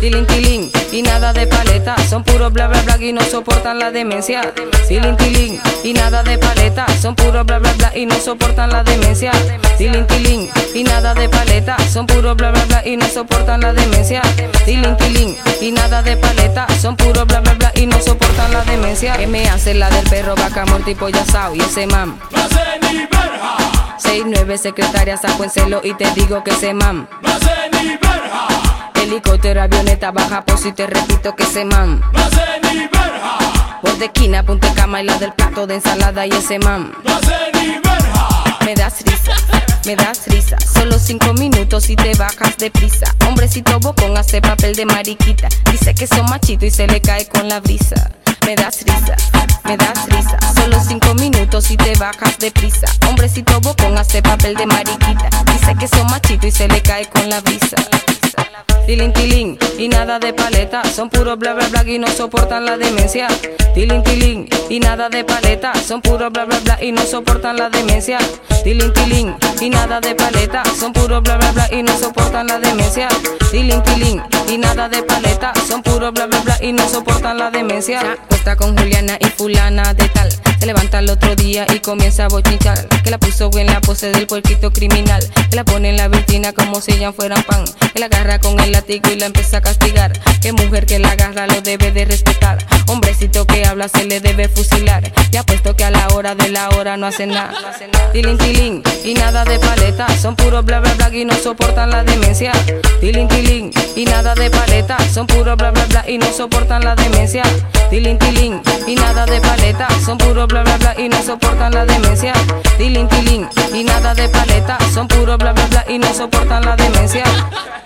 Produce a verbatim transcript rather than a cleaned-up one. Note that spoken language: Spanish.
tilín tilín y nada de paleta, son puro bla bla bla y no soportan la demencia. Tilín tilín y nada de paleta, son puro bla bla bla y no soportan la demencia. Tilín tilín y nada de paleta, son puro bla bla bla y no soportan la demencia. Tilín tilín y nada de paleta, son puro bla bla bla y no soportan la demencia. Que me hace la del perro, vaca, morti, pollo asado y ese mam. No sé ni verja. Seis, nueve secretarias saco en celo y te digo que ese mam. No sé ni verja. Helicóptero, avioneta, baja por si te repito que ese mam. No sé ni verja. Por de esquina, punta de cama y la del plato de ensalada y ese mam. No sé ni verja. Me das risa, me das risa. Solo cinco minutos y te bajas de prisa. Hombrecito bocón hace papel de mariquita. Dice que son machito y se le cae con la brisa. Me das risa, me das risa. Solo cinco minutos y te bajas de prisa. Hombrecito bocón hace papel de mariquita. Dice que son machito y se le cae con la brisa. Tilín tilín y nada de paleta, son puro bla bla bla y no soportan la demencia. Tilín tilín y nada de paleta, son puro bla bla bla y no soportan la demencia. Tilín tilín y nada de paleta, son puro bla bla bla y no soportan la demencia. Tilín tilín y nada de paleta, son puro bla bla bla y no soportan la demencia. Se acuesta con Juliana y fulana de tal, se levanta el otro día y comienza a bochinchar. Que la puso en la pose del puerquito criminal, que la pone en la vitrina como si ellas fueran pan, que la agarra con el látigo y la empieza a castigar. Que mujer que la agarra lo debe de respetar. Hombrecito que habla se le debe fusilar. Y apuesto que a la hora de la hora no hace nada. Tilín tilín y nada de paleta, son puro bla bla bla y no soportan la demencia. Tilín tilín y nada de paleta, son puro bla bla bla y no soportan la demencia. Tilín tilín y nada de paleta, son puro bla bla bla y no soportan la demencia. Tilín tilín y nada de paleta, son puro bla bla bla y no soportan la demencia.